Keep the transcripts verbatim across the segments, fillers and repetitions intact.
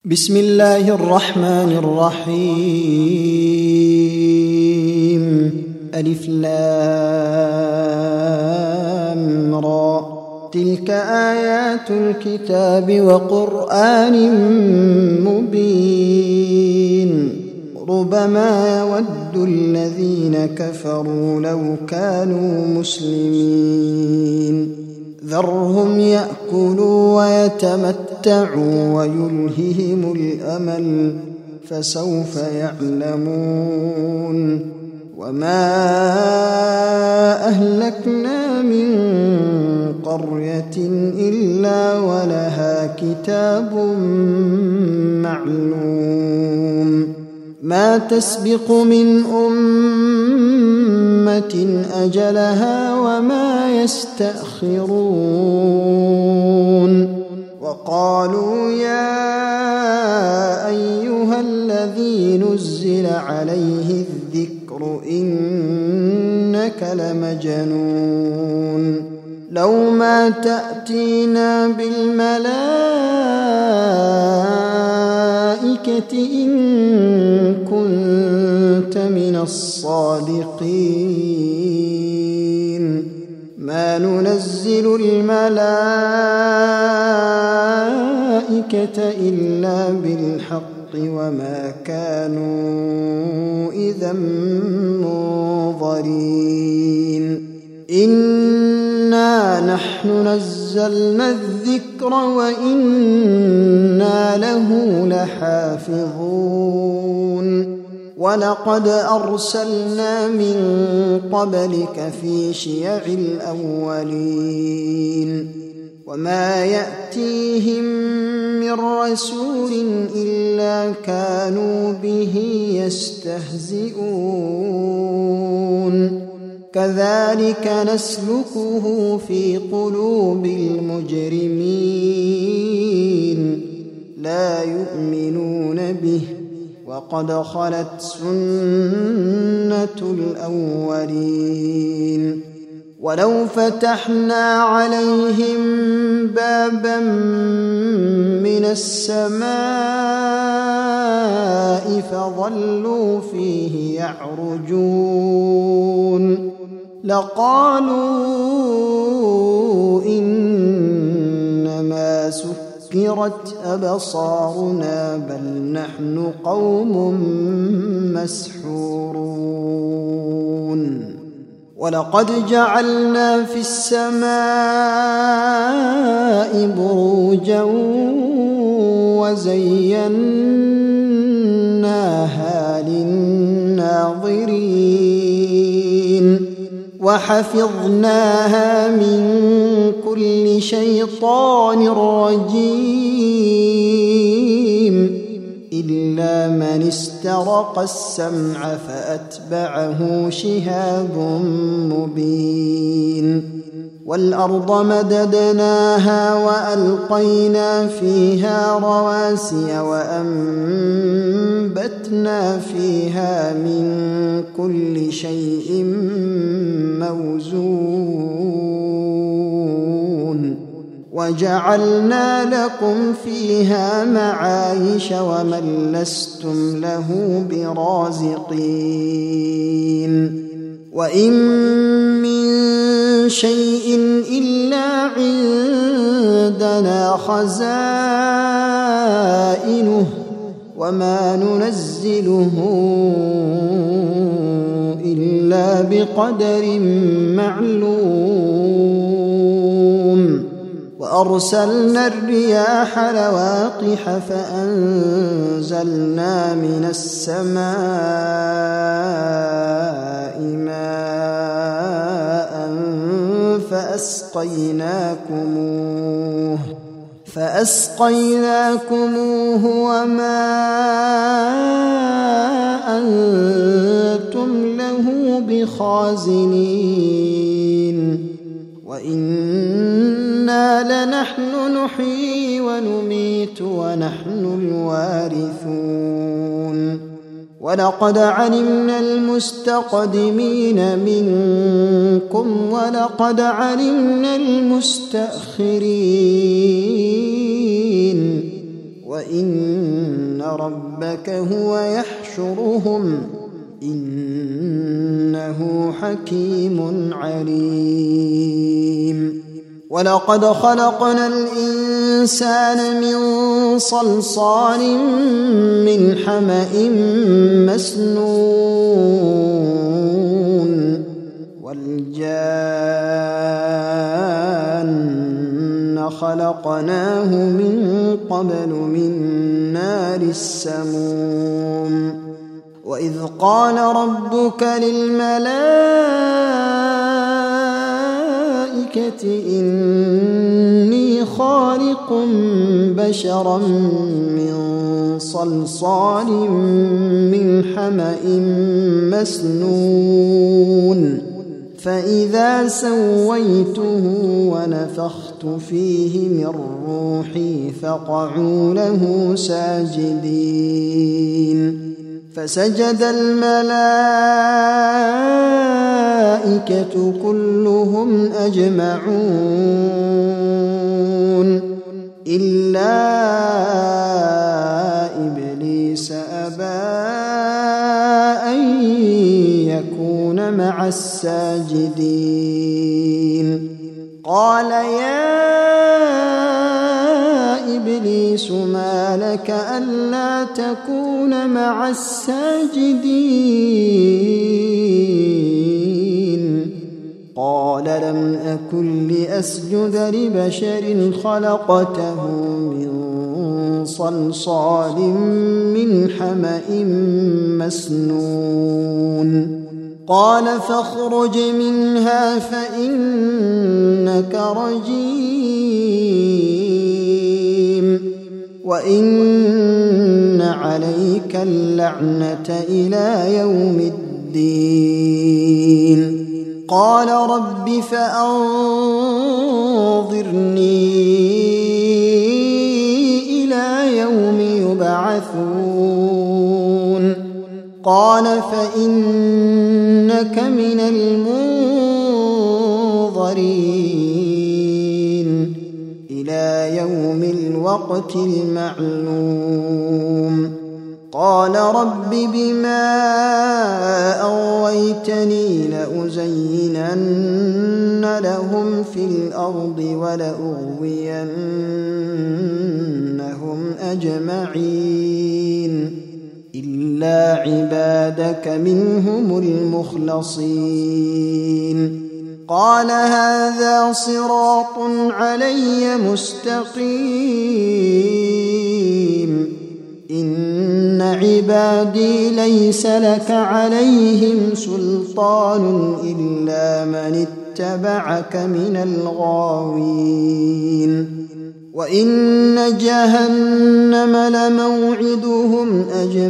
بسم الله الرحمن الرحيم. ألف لام را. تلك آيات الكتاب وقرآن مبين. ربما يود الذين كفروا لو كانوا مسلمين. ذرهم يأكلوا ويتمتعوا ويلههم الأمل فسوف يعلمون. وما أهلكنا من قرية إلا ولها كتاب معلوم. ما تسبق من أمة أجلها وما يستأخرون. وقالوا يا أيها الذي نزل عليه الذكر إنك لمجنون. لو ما تأتينا بالملائكة إن كنت من الصادقين. ما ننزل الملائكة إلا بالحق وما كانوا إذا منظرين. إنا نحن نزلنا الذكر وإنا له لحافظون. ولقد أرسلنا من قبلك في شيع الأولين. وما يأتيهم من رسول إلا كانوا به يستهزئون. كذلك نسلكه في قلوب المجرمين لا يؤمنون به وقد خلت سنة الأولين. ولو فتحنا عليهم بابا من السماء فظلوا فيه يعرجون لقالوا إنما سكرت أبصارنا بل نحن قوم مسحورون. ولقد جعلنا في السماء بروجا وزيناها للناظرين وحفظناها من كل شيطان رجيم إلا من استرق السمع فأتبعه شهاب مبين. والأرض مددناها وألقينا فيها رواسي وأنبتنا فيها من كل شيء موزون. وجعلنا لكم فيها معايش ومن لستم له برازقين. وإن من شيء إلا عندنا خزائنه وما ننزله إلا بقدر معلوم. وأرسلنا الرياح لواقح فأنزلنا من السماء ماء فأسقيناكموه فأسقيناكموه وما أنتم له بخازنين. وإنا لنحن نحيي ونميت ونحن الوارثون. ولقد علمنا المستقدمين منكم ولقد علمنا المستأخرين وإن ربك هو يحشرهم إنه حكيم عليم ولقد خلقنا الإنسان من صلصال من حمأ مسنون والجان خلقناه من قبل من نار السموم وإذ قال ربك للملائكة إني خالق بشرا من صلصال من حمأ مسنون فإذا سويته ونفخت فيه من روحي فقعوا له ساجدين فسجد الملائكة كلهم أجمعون إلا إبليس أبى أن يكون مع الساجدين قال يا إبليس ما لك ألا تكون مع الساجدين قال لم أكن لأسجد لبشر خلقته من صلصال من حمأ مسنون قال فاخرج منها فإنك رجيم وإن عليك اللعنة إلى يوم الدين قال رب فأنظرني إلى يوم يبعثون قال فإنك من المنظرين إلى يوم الوقت المعلوم قال رب بما أغويتني لأزينن لهم في الأرض ولأغوينهم أجمعين إلا عبادك منهم المخلصين قال هذا صراط علي مستقيم إن عبادي ليس لك عليهم سلطان إلا من اتبعك من الغاوين وإن جهنم لموعدهم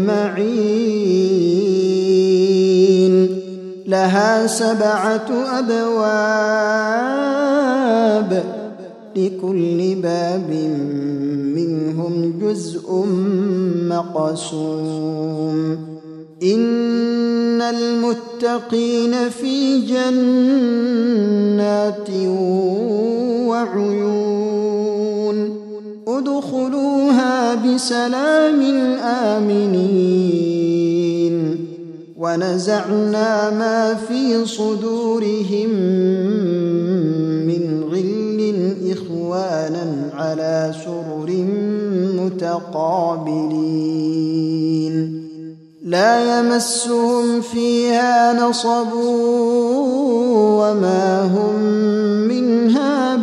أجمعين لها سبعة أبواب لكل باب منهم جزء مقسوم إن المتقين في جنات وعيون ادخلوها بسلام آمنين ونزعنا ما في صدورهم من غل إخوانا على سرر متقابلين لا يمسهم فيها نصب وما هم منها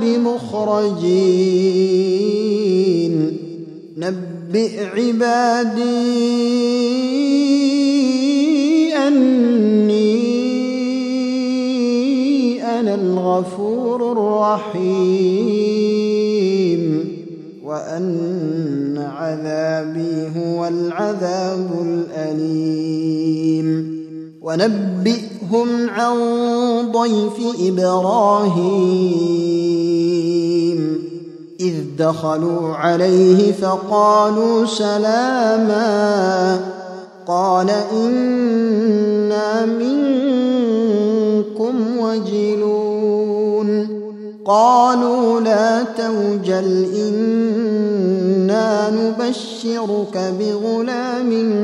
بمخرجين نبئ عبادي أني أنا الغفور الرحيم وأن عذابي هو العذاب الأليم ونبئهم عن ضيف إبراهيم إذ دخلوا عليه فقالوا سلاما قال إنا منكم وجلون قالوا لا توجل إنا إنا نبشرك بغلام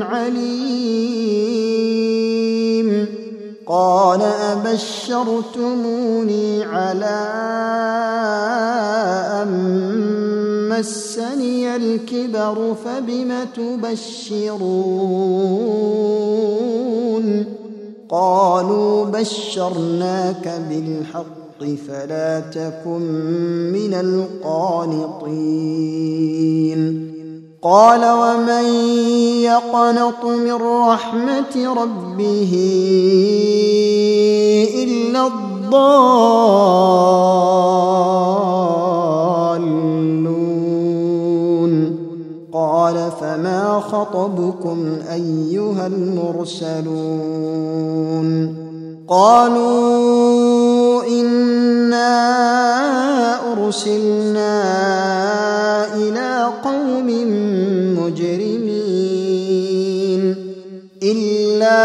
عليم قال أبشرتموني على أن مسني الكبر فبم تبشرون قالوا بشرناك بالحق فلا تكن من القانطين قال ومن يقنط من رحمة ربه إلا الضالون قال فما خطبكم أيها المرسلون قالوا إنا أرسلنا إلى قوم مجرمين إلا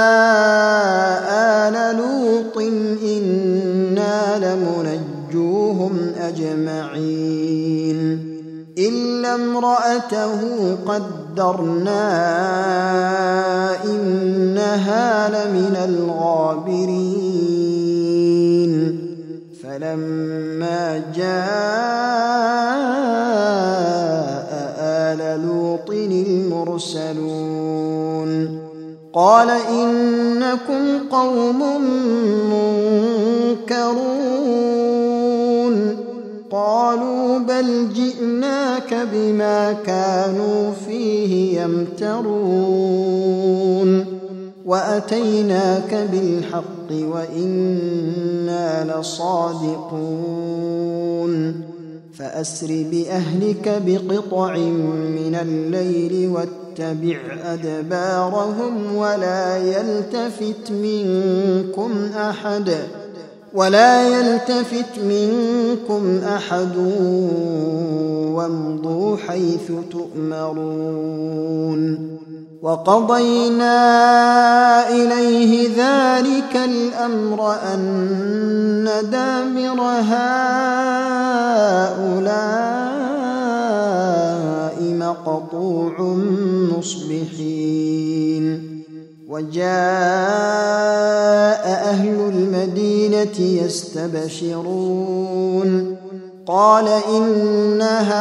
آل لوط إنا لمنجوهم أجمعين إلا امرأته قدرنا إنها لمن الغابرين فلما جاء آل لوط المرسلون قال إنكم قوم منكرون قالوا بل جئناك بما كانوا فيه يمترون وأتيناك بالحق وإنا لصادقون فأسر بأهلك بقطع من الليل واتبع أدبارهم ولا يلتفت منكم أحد ولا يلتفت منكم أحد وامضوا حيث تؤمرون وقضينا إليه ذلك الأمر أن دابر هؤلاء مقطوع مصبحين وجاء أهل المدينة يستبشرون قال إن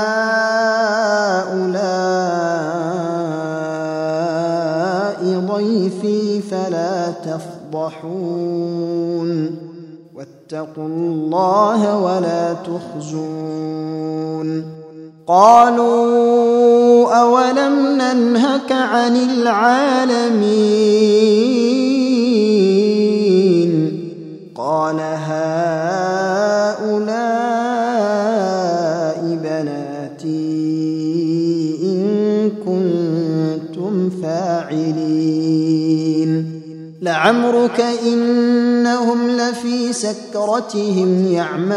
هؤلاء ضيفي فلا تفضحون واتقوا الله ولا تخزون قالوا أولم ننهك عن العالمين قال هؤلاء بناتي إن كنتم فاعلين لعمرك إنهم لفي سكرتهم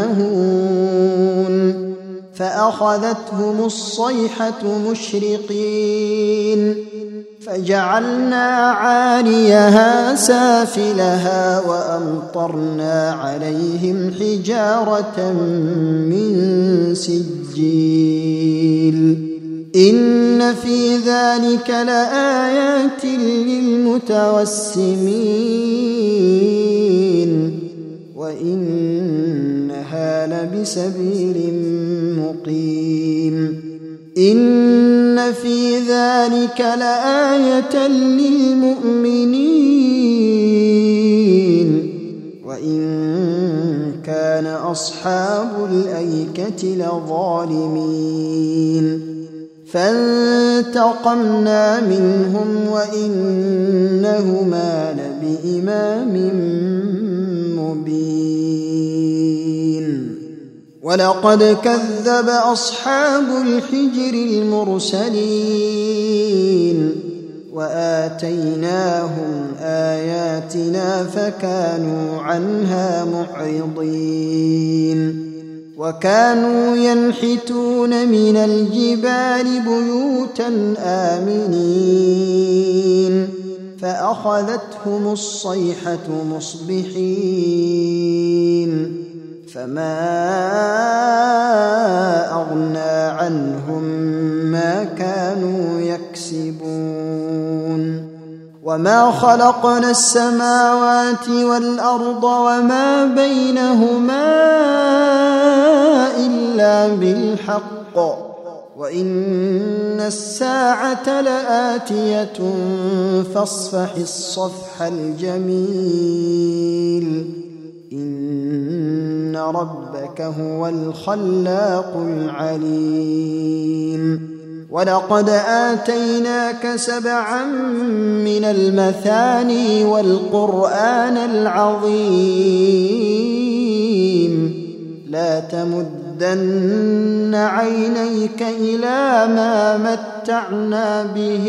يعمهون فأخذتهم الصيحة مشرقين فجعلنا عاليها سافلها وأمطرنا عليهم حجارة من سجيل إن في ذلك لآيات للمتوسمين وإنها لبسبيل مقيم إن في ذلك لآية للمؤمنين وإن كان أصحاب الأيكة لظالمين فانتقمنا منهم وإنهما لبإمام مبين ولقد كذب أصحاب الحجر المرسلين وآتيناهم آياتنا فكانوا عنها معرضين وكانوا ينحتون من الجبال بيوتا آمنين فأخذتهم الصيحة مصبحين فما أغنى عنهم ما كانوا يكسبون وما خلقنا السماوات والأرض وما بينهما إلا بالحق وإن الساعة لآتية فاصفح الصفح الجميل إن ربك هو الخلاق العليم ولقد آتيناك سبعا من المثاني والقرآن العظيم لا تمدن عينيك إلى ما متعنا به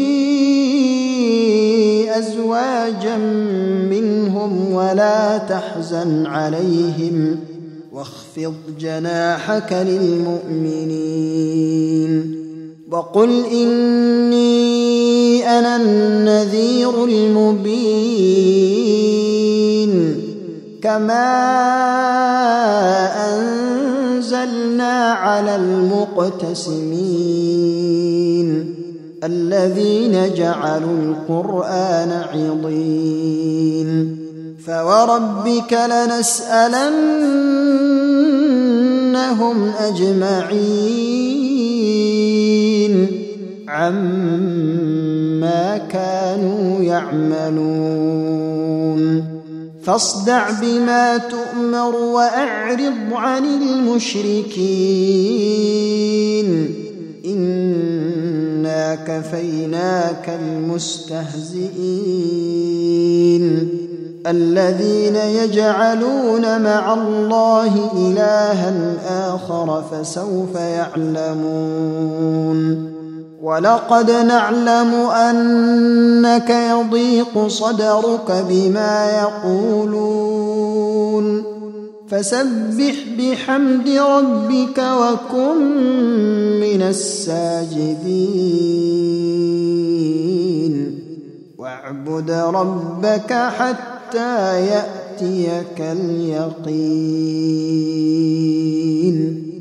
أزواجا منهم ولا تحزن عليهم واخفض جناحك للمؤمنين وقل إني أنا النذير المبين كما أنزلنا على المقتسمين الذين جعلوا القرآن عضين فوربك لنسألنهم أجمعين عما كانوا يعملون فاصدع بما تؤمر وأعرض عن المشركين إنا كفيناك المستهزئين الذين يجعلون مع الله إلها آخر فسوف يعلمون ولقد نعلم أنك يضيق صدرك بما يقولون فسبح بحمد ربك وكن من الساجدين واعبد ربك حتى يأتيك اليقين.